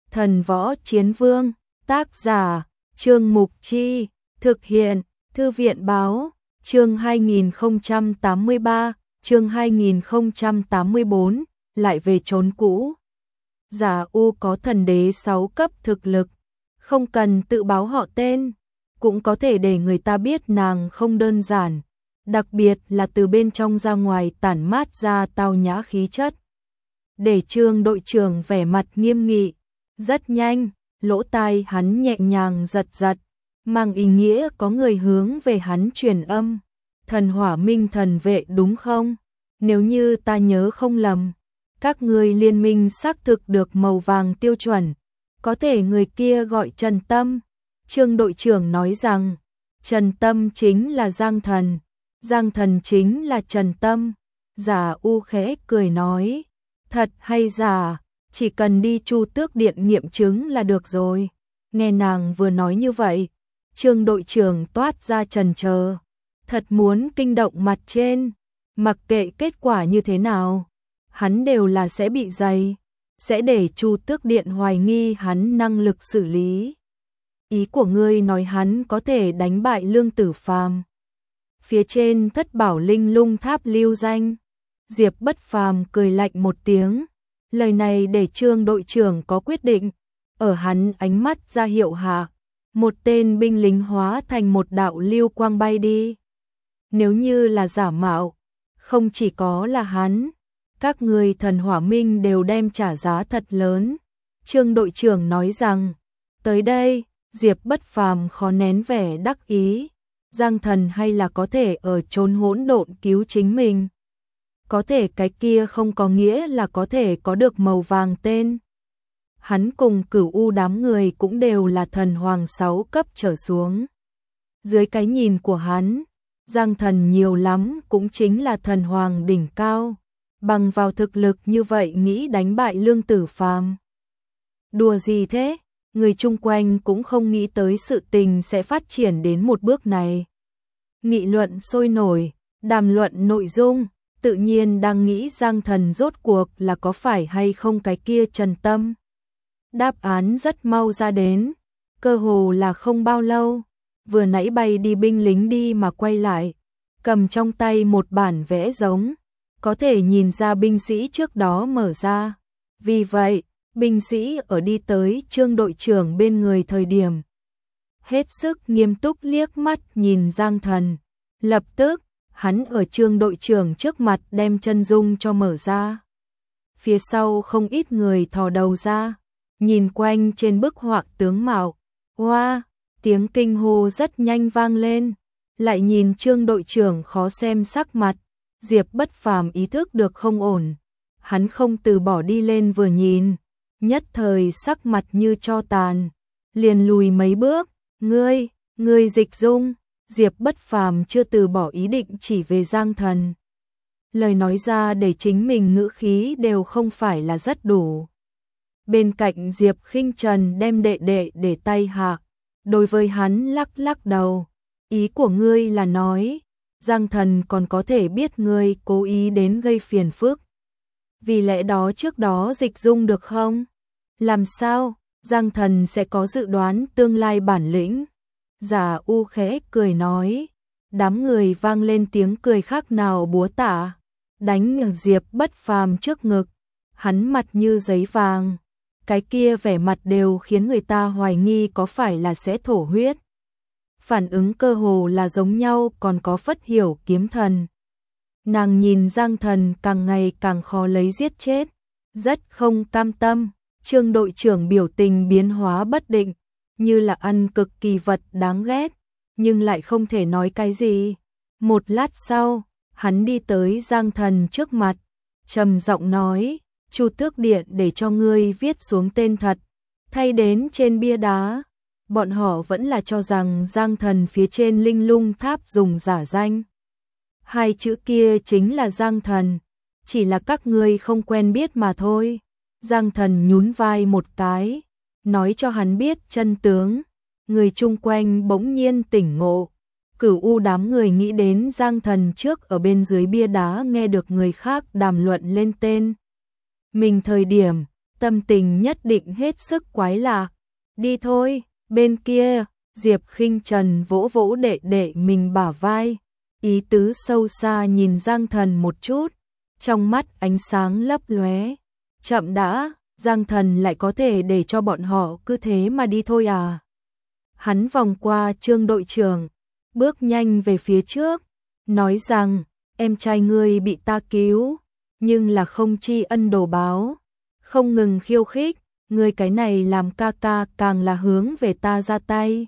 Thần Võ Chiến Vương, tác giả, Trương Mục Chi, thực hiện, Thư viện Báo, chương 2083, chương 2084, lại về chốn cũ. Giả U có thần đế 6 cấp thực lực, không cần tự báo họ tên, cũng có thể để người ta biết nàng không đơn giản, đặc biệt là từ bên trong ra ngoài tản mát ra tao nhã khí chất. Để Trương đội trưởng vẻ mặt nghiêm nghị, rất nhanh, lỗ tai hắn nhẹ nhàng giật giật, mang ý nghĩa có người hướng về hắn truyền âm. Thần Hỏa Minh thần vệ đúng không? Nếu như ta nhớ không lầm, các ngươi liên minh xác thực được màu vàng tiêu chuẩn, có thể người kia gọi Trần Tâm. Trương đội trưởng nói rằng, Trần Tâm chính là Giang Thần, Giang Thần chính là Trần Tâm. Giả U khẽ cười nói, thật hay giả, chỉ cần đi Chu Tước Điện nghiệm chứng là được rồi. Nghe nàng vừa nói như vậy, Trương đội trưởng toát ra chần chờ, thật muốn kinh động mặt trên, mặc kệ kết quả như thế nào, hắn đều là sẽ bị dày, sẽ để Chu Tước Điện hoài nghi hắn năng lực xử lý. Ý của ngươi nói hắn có thể đánh bại Lương Tử Phàm? Phía trên Thất Bảo Linh Lung Tháp lưu danh. Diệp Bất Phàm cười lạnh một tiếng, lời này để Trương đội trưởng có quyết định. Ở hắn ánh mắt ra hiệu hạ, một tên binh lính hóa thành một đạo lưu quang bay đi. Nếu như là giả mạo, không chỉ có là hắn, các người Thần Hỏa Minh đều đem trả giá thật lớn. Trương đội trưởng nói rằng, tới đây, Diệp Bất Phàm khó nén vẻ đắc ý, Giang Thần hay là có thể ở chốn hỗn độn cứu chính mình. Có thể cái kia không có nghĩa là có thể có được màu vàng tên. Hắn cùng Cửu U đám người cũng đều là thần hoàng 6 cấp trở xuống. Dưới cái nhìn của hắn, Giang Thần nhiều lắm cũng chính là thần hoàng đỉnh cao, bằng vào thực lực như vậy nghĩ đánh bại Lương Tử Phàm. Đùa gì thế? Người chung quanh cũng không nghĩ tới sự tình sẽ phát triển đến một bước này. Nghị luận sôi nổi, đàm luận nội dung, tự nhiên đang nghĩ Giang Thần rốt cuộc là có phải hay không cái kia Trần Tâm. Đáp án rất mau ra đến, cơ hồ là không bao lâu, vừa nãy bay đi binh lính đi mà quay lại, cầm trong tay một bản vẽ giống, có thể nhìn ra binh sĩ trước đó mở ra. Vì vậy, binh sĩ ở đi tới Trương đội trưởng bên người thời điểm, hết sức nghiêm túc liếc mắt nhìn Giang Thần. Lập tức, hắn ở Trương đội trưởng trước mặt đem chân dung cho mở ra. Phía sau không ít người thò đầu ra, nhìn quanh trên bức họa tướng mạo. Hoa, tiếng kinh hô rất nhanh vang lên, lại nhìn Trương đội trưởng khó xem sắc mặt. Diệp Bất Phàm ý thức được không ổn, hắn không từ bỏ đi lên vừa nhìn, nhất thời sắc mặt như tro tàn, liền lùi mấy bước. Ngươi Dịch Dung. Diệp Bất Phàm chưa từ bỏ ý định chỉ về Giang Thần. Lời nói ra để chính mình ngữ khí đều không phải là rất đủ. Bên cạnh Diệp Khinh Trần đem đệ đệ để tay hạ, đối với hắn lắc lắc đầu. Ý của ngươi là nói, Giang Thần còn có thể biết ngươi cố ý đến gây phiền phức. Vì lẽ đó trước đó Dịch Dung được không? Làm sao, Giang Thần sẽ có dự đoán tương lai bản lĩnh? Giả U khẽ cười nói, đám người vang lên tiếng cười khác nào búa tạ, đánh Diệp Bất Phàm trước ngực, hắn mặt như giấy vàng, cái kia vẻ mặt đều khiến người ta hoài nghi có phải là sẽ thổ huyết. Phản ứng cơ hồ là giống nhau, còn có Phất Hiểu kiếm thần. Nàng nhìn Giang Thần càng ngày càng khó lấy giết chết, rất không cam tâm. Trương đội trưởng biểu tình biến hóa bất định, như là ăn cực kỳ vật đáng ghét, nhưng lại không thể nói cái gì. Một lát sau, hắn đi tới Giang Thần trước mặt, trầm giọng nói, Chu Tước Điện để cho ngươi viết xuống tên thật, thay đến trên bia đá. Bọn họ vẫn là cho rằng Giang Thần phía trên Linh Lung Tháp dùng giả danh. 2 chữ kia chính là Giang Thần, chỉ là các ngươi không quen biết mà thôi. Giang Thần nhún vai một cái, nói cho hắn biết chân tướng. Người chung quanh bỗng nhiên tỉnh ngộ. Cửu U đám người nghĩ đến Giang Thần trước ở bên dưới bia đá nghe được người khác đàm luận lên tên mình thời điểm, tâm tình nhất định hết sức quái lạ. Đi thôi, bên kia, Diệp Khinh Trần vỗ vỗ đệ đệ mình bả vai, ý tứ sâu xa nhìn Giang Thần một chút, trong mắt ánh sáng lấp lóe. Chậm đã, Giang Thần lại có thể để cho bọn họ cứ thế mà đi thôi à? Hắn vòng qua Trương đội trưởng, bước nhanh về phía trước, nói rằng, em trai ngươi bị ta cứu, nhưng là không tri ân đồ báo, không ngừng khiêu khích, ngươi cái này làm ca ca càng là hướng về ta ra tay.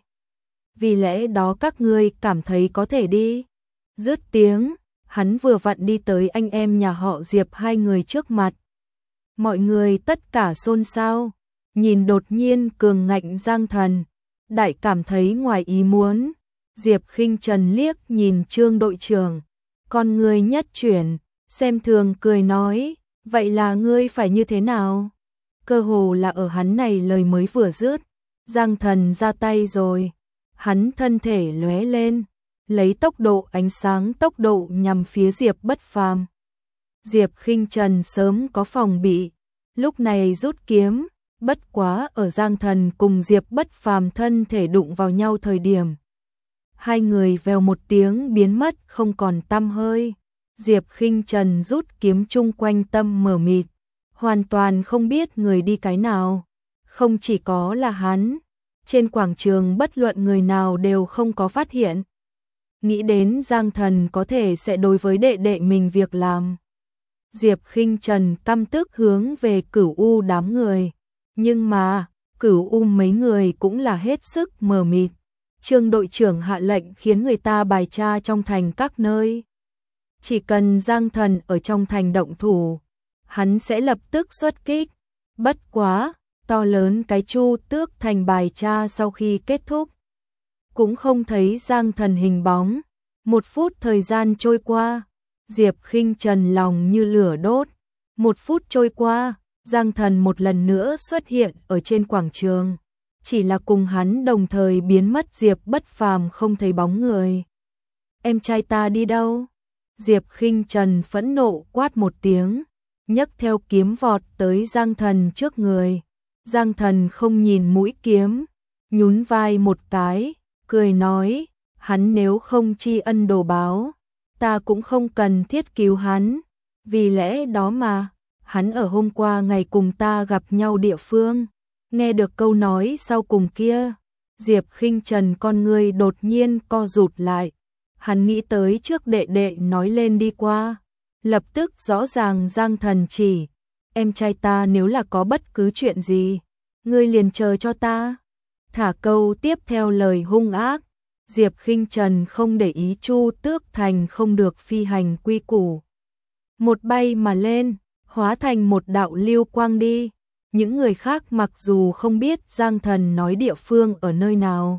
Vì lẽ đó các ngươi cảm thấy có thể đi. Dứt tiếng, hắn vừa vặn đi tới anh em nhà họ Diệp hai người trước mặt. Mọi người tất cả xôn xao, nhìn đột nhiên cường ngạnh Giang Thần, đại cảm thấy ngoài ý muốn. Diệp Khinh Trần liếc nhìn Trương đội trưởng, con người nhất chuyển, xem thường cười nói, vậy là ngươi phải như thế nào? Cơ hồ là ở hắn này lời mới vừa dứt, Giang Thần ra tay rồi. Hắn thân thể lóe lên, lấy tốc độ ánh sáng tốc độ nhằm phía Diệp Bất Phàm. Diệp Khinh Trần sớm có phòng bị, lúc này rút kiếm, bất quá ở Giang Thần cùng Diệp Bất Phàm thân thể đụng vào nhau thời điểm. Hai người vèo một tiếng biến mất không còn tăm hơi. Diệp Khinh Trần rút kiếm chung quanh tâm mờ mịt, hoàn toàn không biết người đi cái nào. Không chỉ có là hắn, trên quảng trường bất luận người nào đều không có phát hiện. Nghĩ đến Giang Thần có thể sẽ đối với đệ đệ mình việc làm. Diệp Khinh Trần căm tức hướng về Cửu U đám người. Nhưng mà, Cửu U mấy người cũng là hết sức mờ mịt. Trương đội trưởng hạ lệnh khiến người ta bài tra trong thành các nơi. Chỉ cần Giang Thần ở trong thành động thủ, hắn sẽ lập tức xuất kích. Bất quá, to lớn cái Chu Tước thành bài tra sau khi kết thúc, cũng không thấy Giang Thần hình bóng. 1 phút thời gian trôi qua, Diệp Khinh Trần lòng như lửa đốt. 1 phút trôi qua, Giang Thần một lần nữa xuất hiện ở trên quảng trường. Chỉ là cùng hắn đồng thời biến mất Diệp Bất Phàm không thấy bóng người. Em trai ta đi đâu? Diệp Khinh Trần phẫn nộ quát một tiếng, nhấc theo kiếm vọt tới Giang Thần trước người. Giang Thần không nhìn mũi kiếm, nhún vai một cái, cười nói, hắn nếu không tri ân đồ báo, ta cũng không cần thiết cứu hắn. Vì lẽ đó mà, hắn ở hôm qua ngày cùng ta gặp nhau địa phương. Nghe được câu nói sau cùng kia, Diệp Khinh Trần con ngươi đột nhiên co rụt lại. Hắn nghĩ tới trước đệ đệ nói lên đi qua, lập tức rõ ràng Giang Thần chỉ, em trai ta nếu là có bất cứ chuyện gì, ngươi liền chờ cho ta. Thả câu tiếp theo lời hung ác, Diệp Khinh Trần không để ý Chu Tước thành không được phi hành quy củ. Một bay mà lên, hóa thành một đạo lưu quang đi. Những người khác mặc dù không biết Giang Thần nói địa phương ở nơi nào,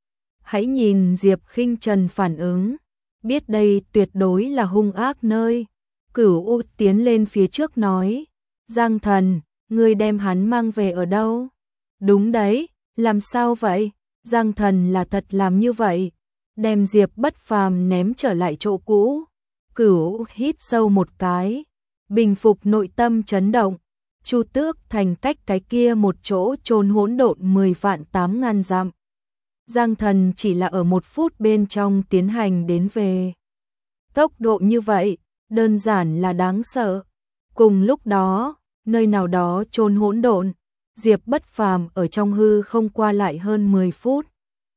hãy nhìn Diệp Khinh Trần phản ứng, biết đây tuyệt đối là hung ác nơi. Cửu U tiến lên phía trước nói, Giang Thần, ngươi đem hắn mang về ở đâu? Đúng đấy, làm sao vậy? Giang Thần là thật làm như vậy, đem Diệp Bất Phàm ném trở lại chỗ cũ. Cửu hít sâu một cái, bình phục nội tâm chấn động. Chu Tước thành cách cái kia một chỗ chôn hỗn độn 10 vạn 8 ngàn dặm. Giang Thần chỉ là ở 1 phút bên trong tiến hành đến về. Tốc độ như vậy, đơn giản là đáng sợ. Cùng lúc đó, nơi nào đó chôn hỗn độn, Diệp Bất Phàm ở trong hư không qua lại hơn 10 phút.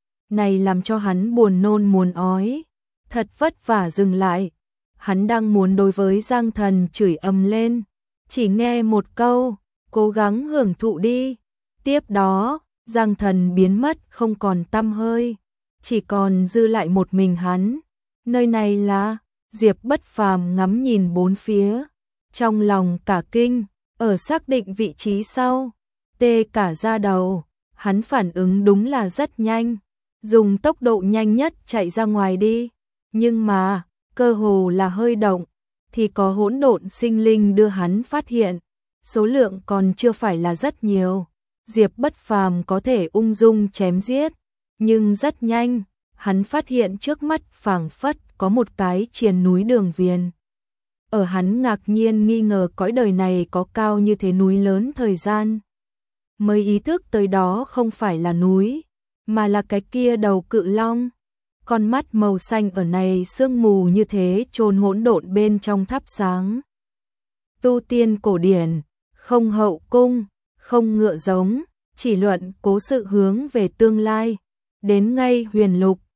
Này làm cho hắn buồn nôn muốn ói, thật vất vả dừng lại. Hắn đang muốn đối với Giang Thần chửi ầm lên, chỉ nghe một câu, cố gắng hưởng thụ đi. Tiếp đó, Giang Thần biến mất không còn tăm hơi, chỉ còn dư lại một mình hắn. Nơi này là, Diệp Bất Phàm ngắm nhìn bốn phía, trong lòng cả kinh, ở xác định vị trí sau, tê cả da đầu. Hắn phản ứng đúng là rất nhanh, dùng tốc độ nhanh nhất chạy ra ngoài đi. Nhưng mà, cơ hồ là hơi động, thì có hỗn độn sinh linh đưa hắn phát hiện. Số lượng còn chưa phải là rất nhiều, Diệp Bất Phàm có thể ung dung chém giết. Nhưng rất nhanh, hắn phát hiện trước mắt phảng phất có một cái triền núi đường viền. ở hắn ngạc nhiên nghi ngờ cõi đời này có cao như thế núi lớn thời gian. Mới ý thức tới đó không phải là núi, mà là cái kia đầu cự long. Con mắt màu xanh ở này sương mù như thế chôn hỗn độn bên trong thắp sáng. Tu tiên cổ điển, không hậu cung, không ngựa giống, chỉ luận cố sự hướng về tương lai. Đến ngay huyền lục,